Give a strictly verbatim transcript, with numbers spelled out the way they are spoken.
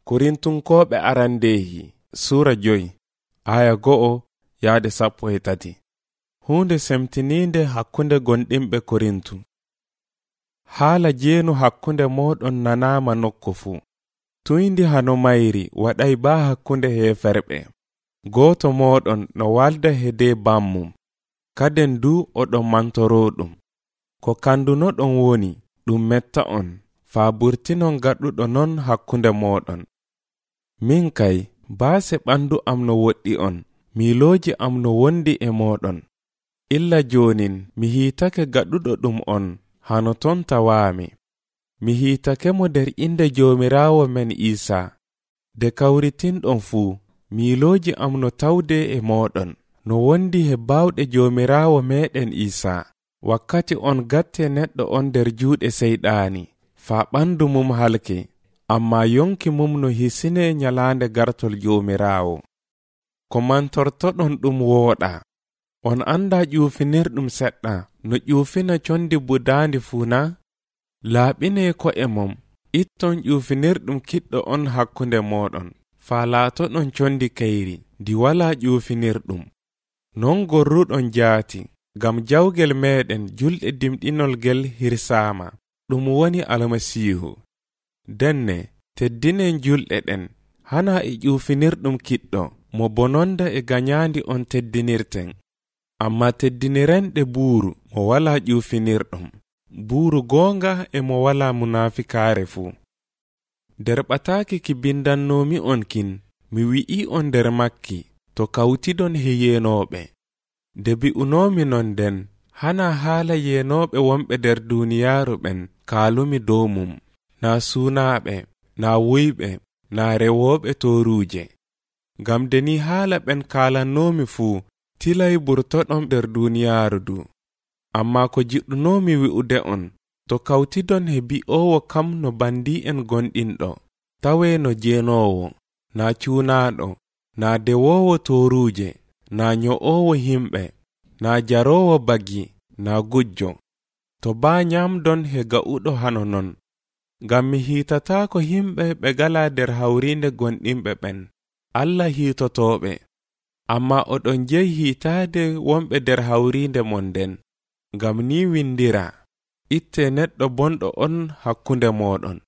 Korintunkoɓe arandehi sura joyi aya go'o yaade sappo e tati. Hunde semtininde hakkunde gonɗimɓe Korintu. Haala jeenu hakkunde moɗon nanama nokko fu. Tuyndi hano mayri waɗay ba hakkunde heferɓe. Goto moɗon no walda hede bammum. Kaden du oɗon mantoroɗum. Ko kanduno ɗon woni ɗum metta on. Faa burtinon gaɗuɗo non hakkunde moɗon. Min kay baase ɓandu am no woɗɗi on. Miilooji am no wondi e moɗon. Illa jonin mi hiitake gaɗuɗo ɗum on hano ton tawaami. Mi hiitake mo der inde Joomiraawo men Isa. De kawritinɗon fuu miilooji am no tawde e moɗon. No wondi he bawɗe Joomiraawo meɗen Isa. Wakkati on gatte neɗɗo on der juuɗe seyɗaani. Faa ɓandu mum halke. Amma yonki mum no hisine nyalaande gartol Joomiraawo. Ko mantortoɗon ɗum wooɗa. On anda ƴuufinirɗum seɗɗa no ƴuufina condi budaandi fuu na? Laaɓine ko'e mum. Itton ƴuufinirɗum kiɗɗo on hakkunde moɗon. Faa laatoɗon condi kayri di wala ƴuufinirɗum. Non gorruɗon jaati. Gam jawgel meɗen julɗe dimɗinol gel hirsaama. Ɗum woni Almasiihu. Denne teddinen julɗe ɗen hana e ƴuufinirɗum kiɗɗo mo bononda e gañaandi on teddinirten. Amma teddinirenɗe buuru mo wala ƴuufinirɗum. Buuru goonga e mo wala munafikaare fuu. Der ɓataaki ki bindannomi on kin mi wi'i on der makki to kawtidon he yeenooɓe. De bi'unoomi non den hana haala yeenooɓe wonɓe der duuniyaaru ɓen kaalumi dow mum. Na suunaaɓe, na wuyɓe, na rewooɓe tooruuje. Gam deni haala ɓen kaalannoomi fuu tilay burtoɗon der duuniyaaru du. Amma ko jiɗɗunoomi wi'ude on to kawtidon he bi'oowo kam no bandi'en gonɗinɗo, tawee no jeenoowo, na cuunaaɗo, na dewoowo tooruuje, na nyo'oowo himɓe, na jaroowo bagi, na gujjo. To baa nyamdon he ga'uɗo hano non. Ngam mi hiitataako himɓe ɓe gala der hawriinde gonɗimɓe ɓen. Allah hiitotooɓe. Amma oɗon jeyi hiitaade wonɓe der hawriinde mon den. Ngam ni windira, itte neɗɗo bonɗo on hakkunde moɗon.